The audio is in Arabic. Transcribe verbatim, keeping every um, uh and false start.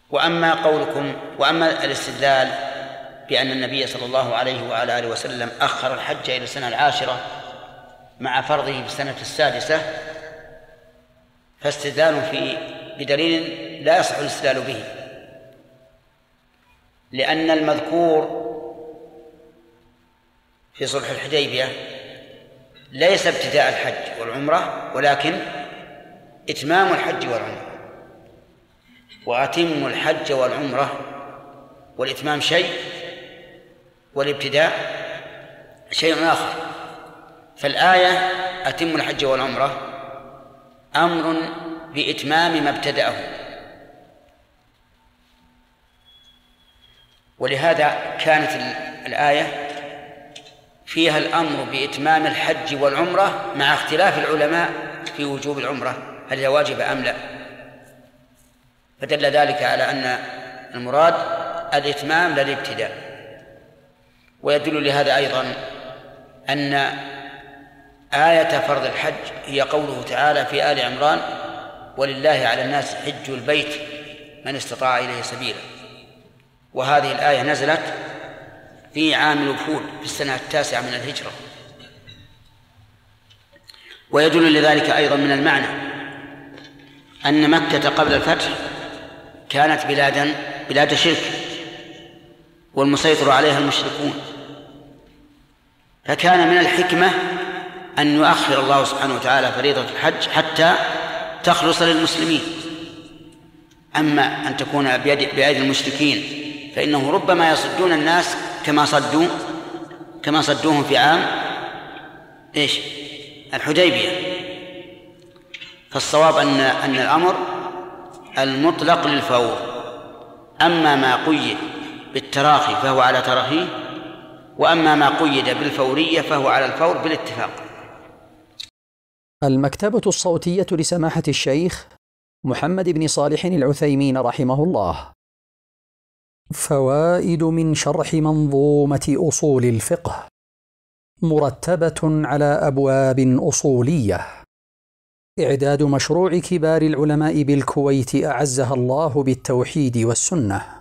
وأما قولكم وأما الاستدلال بأن النبي صلى الله عليه وعلى آله وسلم أخر الحج إلى السنة العاشرة مع فرضه في السنة السادسة، فاستدلال في بدليل لا يصح الاستدلال به، لأن المذكور في صلح الحديبية ليس ابتداء الحج والعمرة، ولكن إتمام الحج والعمرة. وأتم الحج والعمرة، والإتمام شيء والابتداء شيء آخر. فالآية أتم الحج والعمرة أمر بإتمام ما ابتدأه، ولهذا كانت الآية فيها الأمر بإتمام الحج والعمرة مع اختلاف العلماء في وجوب العمرة، هل هي واجبة أم لا. فدل ذلك على أن المراد الإتمام لا الابتداء. ويدل لهذا أيضا أن آية فرض الحج هي قوله تعالى في آل عمران: ولله على الناس حج البيت من استطاع إليه سبيلا. وهذه الآية نزلت في عام الوفود في السنة التاسعة من الهجرة. ويدل لذلك أيضا من المعنى أن مكة قبل الفتح كانت بلادا بلاد شرك والمسيطر عليها المشركون، فكان من الحكمة أن يؤخر الله سبحانه وتعالى فريضة الحج حتى تخلص للمسلمين. أما أن تكون بأيدي المشركين فإنه ربما يصدون الناس كما صدوا كما صدوهم في عام إيش الحديبية. فالصواب أن أن الأمر المطلق للفور، أما ما قيد بالتراخي فهو على تراخيه، وأما ما قيد بالفورية فهو على الفور بالاتفاق. المكتبة الصوتية لسماحة الشيخ محمد بن صالح العثيمين رحمه الله. فوائد من شرح منظومة أصول الفقه، مرتبة على أبواب أصولية. إعداد مشروع كبار العلماء بالكويت أعزها الله بالتوحيد والسنة.